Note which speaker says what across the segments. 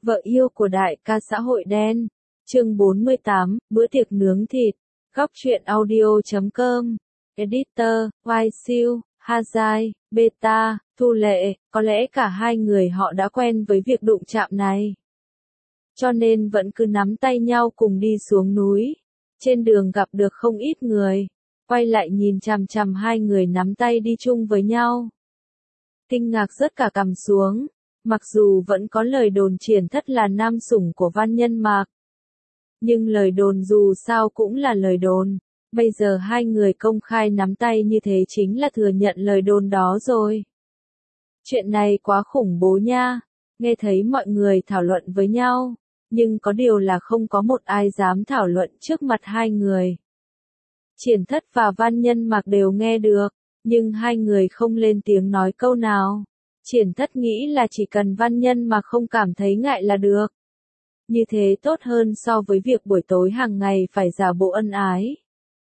Speaker 1: Vợ yêu của đại ca xã hội đen. Chương 48, bữa tiệc nướng thịt. Góc truyện audio.com. Editor, Vai Siêu, Hazai, Beta, Thu Lệ. Có lẽ cả hai người họ đã quen với việc đụng chạm này. Cho nên vẫn cứ nắm tay nhau cùng đi xuống núi. Trên đường gặp được không ít người. Quay lại nhìn chằm chằm hai người nắm tay đi chung với nhau. Kinh ngạc rớt cả cằm xuống. Mặc dù vẫn có lời đồn Triển Thất là nam sủng của Văn Nhân Mạc. Nhưng lời đồn dù sao cũng là lời đồn. Bây giờ hai người công khai nắm tay như thế chính là thừa nhận lời đồn đó rồi. Chuyện này quá khủng bố nha. Nghe thấy mọi người thảo luận với nhau. Nhưng có điều là không có một ai dám thảo luận trước mặt hai người. Triển Thất và Văn Nhân Mạc đều nghe được. Nhưng hai người không lên tiếng nói câu nào. Triển Thất nghĩ là chỉ cần Văn Nhân mà không cảm thấy ngại là được. Như thế tốt hơn so với việc buổi tối hàng ngày phải giả bộ ân ái.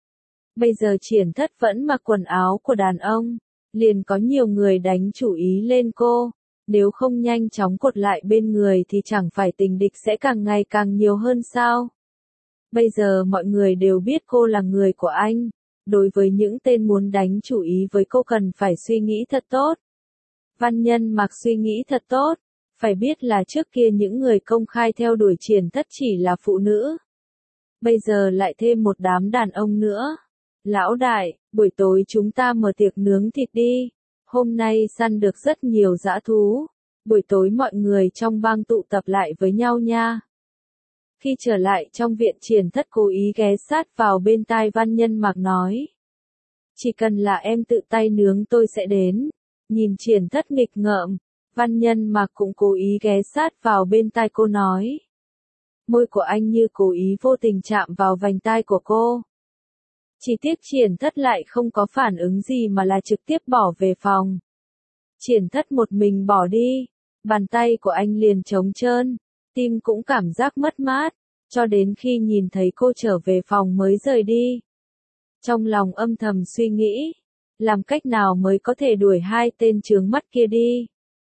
Speaker 1: Bây giờ Triển Thất vẫn mặc quần áo của đàn ông. Liền có nhiều người đánh chủ ý lên cô. Nếu không nhanh chóng cột lại bên người thì chẳng phải tình địch sẽ càng ngày càng nhiều hơn sao? Bây giờ mọi người đều biết cô là người của anh. Đối với những tên muốn đánh chủ ý với cô cần phải suy nghĩ thật tốt. Văn Nhân Mạc suy nghĩ thật tốt, phải biết là trước kia những người công khai theo đuổi Triển Thất chỉ là phụ nữ. Bây giờ lại thêm một đám đàn ông nữa. Lão đại, buổi tối chúng ta mở tiệc nướng thịt đi. Hôm nay săn được rất nhiều dã thú. Buổi tối mọi người trong bang tụ tập lại với nhau nha. Khi trở lại trong viện Triển Thất cố ý ghé sát vào bên tai Văn Nhân Mạc nói. Chỉ cần là em tự tay nướng tôi sẽ đến. Nhìn Triển Thất nghịch ngợm, Văn Nhân Mạc cũng cố ý ghé sát vào bên tai cô nói. Môi của anh như cố ý vô tình chạm vào vành tai của cô. Chỉ tiếc Triển Thất lại không có phản ứng gì mà là trực tiếp bỏ về phòng. Triển Thất một mình bỏ đi, bàn tay của anh liền trống trơn, tim cũng cảm giác mất mát, cho đến khi nhìn thấy cô trở về phòng mới rời đi. Trong lòng âm thầm suy nghĩ. Làm cách nào mới có thể đuổi hai tên chướng mắt kia đi.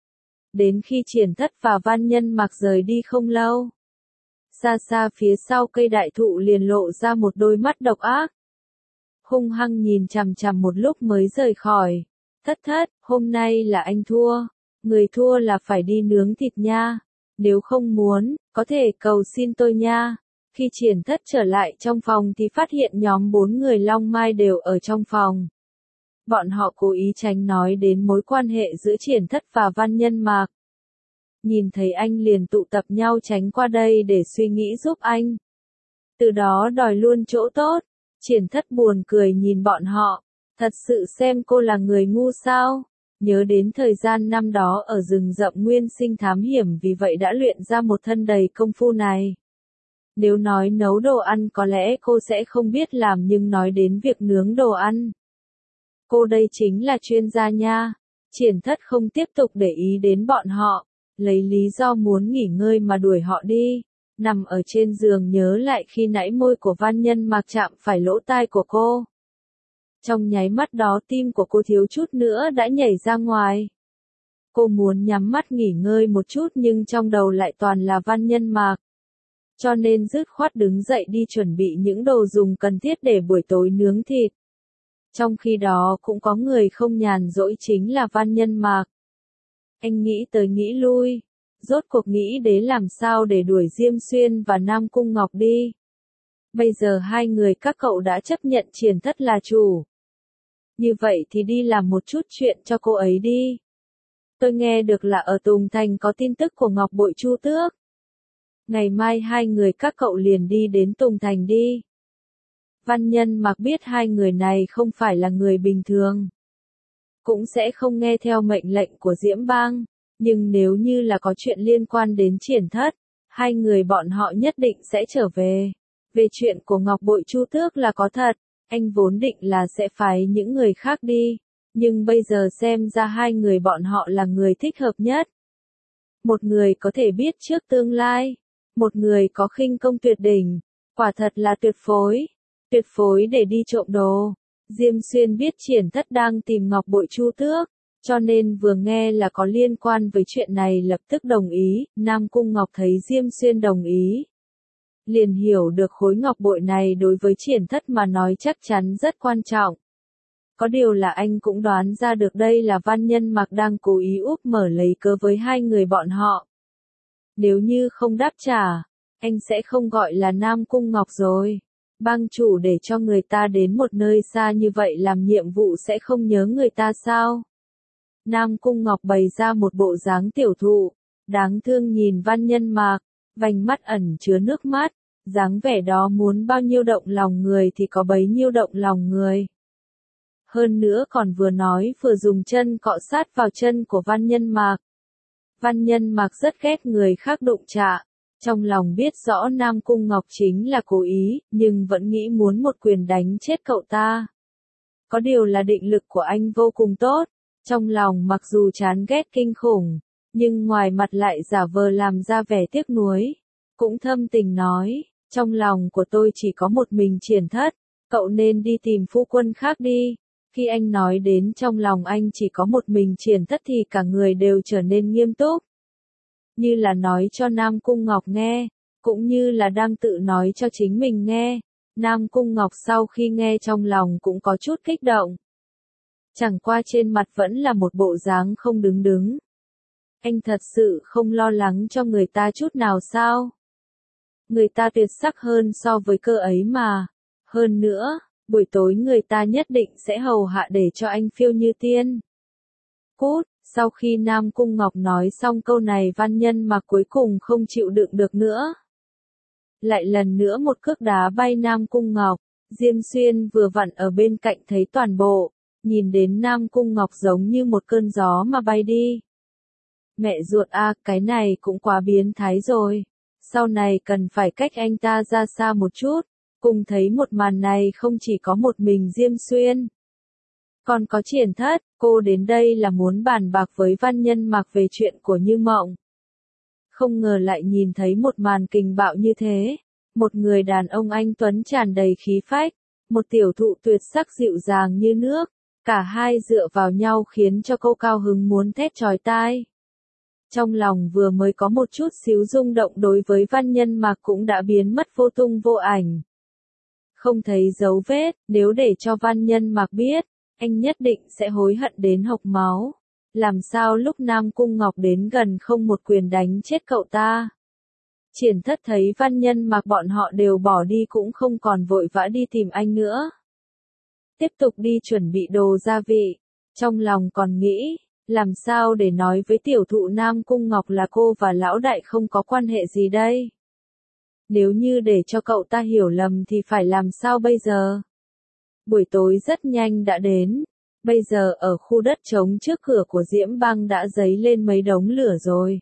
Speaker 1: Đến khi Triển Thất và Văn Nhân Mạc rời đi không lâu. Xa xa phía sau cây đại thụ liền lộ ra một đôi mắt độc ác. Hung hăng nhìn chằm chằm một lúc mới rời khỏi. Thất, hôm nay là anh thua. Người thua là phải đi nướng thịt nha. Nếu không muốn, có thể cầu xin tôi nha. Khi Triển Thất trở lại trong phòng thì phát hiện nhóm 4 người Long Mai đều ở trong phòng. Bọn họ cố ý tránh nói đến mối quan hệ giữa Triển Thất và Văn Nhân Mạc. Nhìn thấy anh liền tụ tập nhau tránh qua đây để suy nghĩ giúp anh. Từ đó đòi luôn chỗ tốt. Triển Thất buồn cười nhìn bọn họ. Thật sự xem cô là người ngu sao? Nhớ đến thời gian năm đó ở rừng rậm nguyên sinh thám hiểm vì vậy đã luyện ra một thân đầy công phu này. Nếu nói nấu đồ ăn có lẽ cô sẽ không biết làm nhưng nói đến việc nướng đồ ăn. Cô đây chính là chuyên gia nha. Triển Thất không tiếp tục để ý đến bọn họ, lấy lý do muốn nghỉ ngơi mà đuổi họ đi. Nằm ở trên giường nhớ lại khi nãy môi của Văn Nhân Mạc chạm phải lỗ tai của cô. Trong nháy mắt đó tim của cô thiếu chút nữa đã nhảy ra ngoài. Cô muốn nhắm mắt nghỉ ngơi một chút nhưng trong đầu lại toàn là Văn Nhân Mạc. Cho nên dứt khoát đứng dậy đi chuẩn bị những đồ dùng cần thiết để buổi tối nướng thịt. Trong khi đó cũng có người không nhàn rỗi chính là Văn Nhân Mạc. Anh nghĩ tới nghĩ lui, rốt cuộc nghĩ đến làm sao để đuổi Diêm Xuyên và Nam Cung Ngọc đi. Bây giờ hai người các cậu đã chấp nhận Triển Thất là chủ. Như vậy thì đi làm một chút chuyện cho cô ấy đi. Tôi nghe được là ở Tùng Thành có tin tức của Ngọc Bội Chu Tước. Ngày mai hai người các cậu liền đi đến Tùng Thành đi. Văn Nhân Mạc biết hai người này không phải là người bình thường. Cũng sẽ không nghe theo mệnh lệnh của Diễm Bang. Nhưng nếu như là có chuyện liên quan đến Triển Thất, hai người bọn họ nhất định sẽ trở về. Về chuyện của Ngọc Bội Chu Tước là có thật, anh vốn định là sẽ phái những người khác đi. Nhưng bây giờ xem ra hai người bọn họ là người thích hợp nhất. Một người có thể biết trước tương lai. Một người có khinh công tuyệt đỉnh. Quả thật là tuyệt phối. Tuyệt phối để đi trộm đồ. Diêm Xuyên biết Triển Thất đang tìm Ngọc Bội Chu Tước, cho nên vừa nghe là có liên quan với chuyện này lập tức đồng ý, Nam Cung Ngọc thấy Diêm Xuyên đồng ý. Liền hiểu được khối ngọc bội này đối với Triển Thất mà nói chắc chắn rất quan trọng. Có điều là anh cũng đoán ra được đây là Văn Nhân Mạc đang cố ý úp mở lấy cớ với hai người bọn họ. Nếu như không đáp trả, anh sẽ không gọi là Nam Cung Ngọc rồi. Bang chủ để cho người ta đến một nơi xa như vậy làm nhiệm vụ sẽ không nhớ người ta sao? Nam Cung Ngọc bày ra một bộ dáng tiểu thụ, đáng thương nhìn Văn Nhân Mạc, vành mắt ẩn chứa nước mắt, dáng vẻ đó muốn bao nhiêu động lòng người thì có bấy nhiêu động lòng người. Hơn nữa còn vừa nói vừa dùng chân cọ sát vào chân của Văn Nhân Mạc. Văn Nhân Mạc rất ghét người khác đụng chạm, trong lòng biết rõ Nam Cung Ngọc chính là cố ý, nhưng vẫn nghĩ muốn một quyền đánh chết cậu ta. Có điều là định lực của anh vô cùng tốt, trong lòng mặc dù chán ghét kinh khủng, nhưng ngoài mặt lại giả vờ làm ra vẻ tiếc nuối, cũng thâm tình nói, trong lòng của tôi chỉ có một mình Triển Thất, cậu nên đi tìm phu quân khác đi. Khi anh nói đến trong lòng anh chỉ có một mình Triển Thất thì cả người đều trở nên nghiêm túc. Như là nói cho Nam Cung Ngọc nghe, cũng như là đang tự nói cho chính mình nghe. Nam Cung Ngọc sau khi nghe trong lòng cũng có chút kích động. Chẳng qua trên mặt vẫn là một bộ dáng không đứng đứng. Anh thật sự không lo lắng cho người ta chút nào sao? Người ta tuyệt sắc hơn so với cơ ấy mà. Hơn nữa, buổi tối người ta nhất định sẽ hầu hạ để cho anh phiêu như tiên. Cút, sau khi Nam Cung Ngọc nói xong câu này Văn Nhân Mạc cuối cùng không chịu đựng được nữa. Lại lần nữa một cước đá bay Nam Cung Ngọc, Diêm Xuyên vừa vặn ở bên cạnh thấy toàn bộ, nhìn đến Nam Cung Ngọc giống như một cơn gió mà bay đi. Mẹ ruột a, cái này cũng quá biến thái rồi. Sau này cần phải cách anh ta ra xa một chút. Cùng thấy một màn này không chỉ có một mình Diêm Xuyên. Còn có Triển Thất, cô đến đây là muốn bàn bạc với Văn Nhân Mạc về chuyện của Như Mộng. Không ngờ lại nhìn thấy một màn kình bạo như thế. Một người đàn ông anh tuấn tràn đầy khí phách, một tiểu thụ tuyệt sắc dịu dàng như nước, cả hai dựa vào nhau khiến cho cô cao hứng muốn thét chói tai. Trong lòng vừa mới có một chút xíu rung động đối với Văn Nhân Mạc cũng đã biến mất vô tung vô ảnh. Không thấy dấu vết, nếu để cho Văn Nhân Mạc biết, anh nhất định sẽ hối hận đến hộc máu. Làm sao lúc Nam Cung Ngọc đến gần không một quyền đánh chết cậu ta. Triển Thất thấy Văn Nhân Mạc bọn họ đều bỏ đi cũng không còn vội vã đi tìm anh nữa. Tiếp tục đi chuẩn bị đồ gia vị, trong lòng còn nghĩ, làm sao để nói với tiểu thụ Nam Cung Ngọc là cô và lão đại không có quan hệ gì đây. Nếu như để cho cậu ta hiểu lầm thì phải làm sao bây giờ? Buổi tối rất nhanh đã đến. Bây giờ ở khu đất trống trước cửa của Diễm Bang đã dấy lên mấy đống lửa rồi.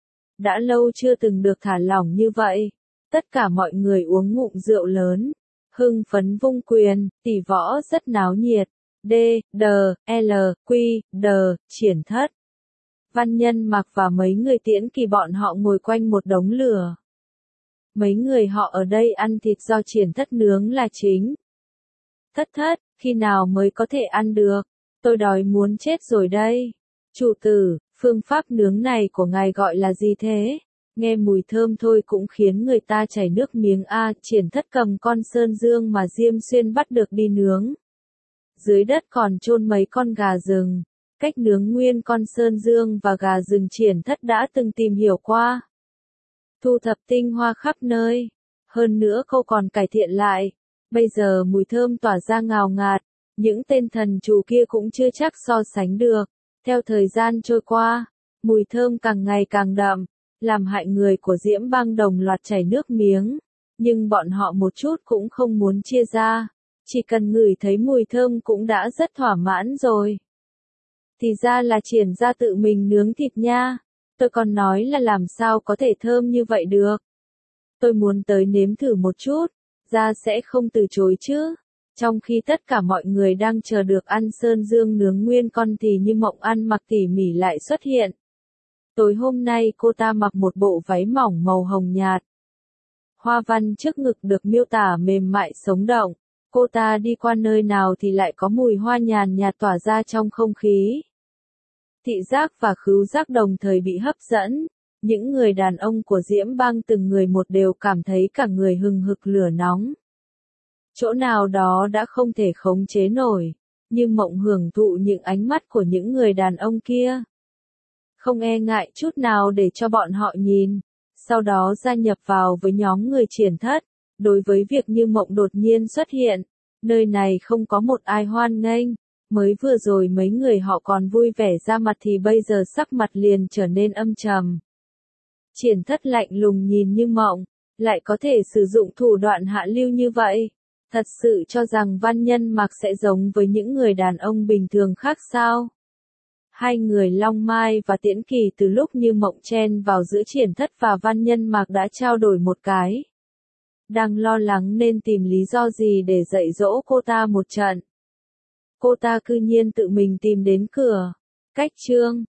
Speaker 1: Đã lâu chưa từng được thả lỏng như vậy. Tất cả mọi người uống ngụm rượu lớn. Hưng phấn vung quyền, tỷ võ rất náo nhiệt. D, D, L, Q, D, Triển Thất. Văn Nhân Mạc và mấy người Tiễn Kỳ bọn họ ngồi quanh một đống lửa. Mấy người họ ở đây ăn thịt do Triển Thất nướng là chính. Thất, khi nào mới có thể ăn được? Tôi đói muốn chết rồi đây. Chủ tử, phương pháp nướng này của ngài gọi là gì thế? Nghe mùi thơm thôi cũng khiến người ta chảy nước miếng a. Triển Thất cầm con sơn dương mà Diêm Xuyên bắt được đi nướng. Dưới đất còn chôn mấy con gà rừng. Cách nướng nguyên con sơn dương và gà rừng Triển Thất đã từng tìm hiểu qua. Thu thập tinh hoa khắp nơi. Hơn nữa cô còn cải thiện lại. Bây giờ mùi thơm tỏa ra ngào ngạt. Những tên thần chủ kia cũng chưa chắc so sánh được. Theo thời gian trôi qua, mùi thơm càng ngày càng đậm, làm hại người của Diễm Bang đồng loạt chảy nước miếng. Nhưng bọn họ một chút cũng không muốn chia ra. Chỉ cần ngửi thấy mùi thơm cũng đã rất thỏa mãn rồi. Thì ra là Triển ra tự mình nướng thịt nha. Tôi còn nói là làm sao có thể thơm như vậy được. Tôi muốn tới nếm thử một chút, ra sẽ không từ chối chứ. Trong khi tất cả mọi người đang chờ được ăn sơn dương nướng nguyên con thì Như Mộng ăn mặc tỉ mỉ lại xuất hiện. Tối hôm nay cô ta mặc một bộ váy mỏng màu hồng nhạt. Hoa văn trước ngực được miêu tả mềm mại sống động. Cô ta đi qua nơi nào thì lại có mùi hoa nhàn nhạt tỏa ra trong không khí. Thị giác và khứu giác đồng thời bị hấp dẫn. Những người đàn ông của Diễm Bang từng người một đều cảm thấy cả người hừng hực lửa nóng. Chỗ nào đó đã không thể khống chế nổi, Như Mộng hưởng thụ những ánh mắt của những người đàn ông kia. Không e ngại chút nào để cho bọn họ nhìn, sau đó gia nhập vào với nhóm người Triển Thất. Đối với việc Như Mộng đột nhiên xuất hiện, nơi này không có một ai hoan nghênh. Mới vừa rồi mấy người họ còn vui vẻ ra mặt thì bây giờ sắc mặt liền trở nên âm trầm. Triển Thất lạnh lùng nhìn Như Mộng, lại có thể sử dụng thủ đoạn hạ lưu như vậy. Thật sự cho rằng Văn Nhân Mạc sẽ giống với những người đàn ông bình thường khác sao? Hai người Long Mai và Tiễn Kỳ từ lúc Như Mộng chen vào giữa Triển Thất và Văn Nhân Mạc đã trao đổi một cái. Đang lo lắng nên tìm lý do gì để dạy dỗ cô ta một trận. Cô ta cư nhiên tự mình tìm đến cửa. Cách chương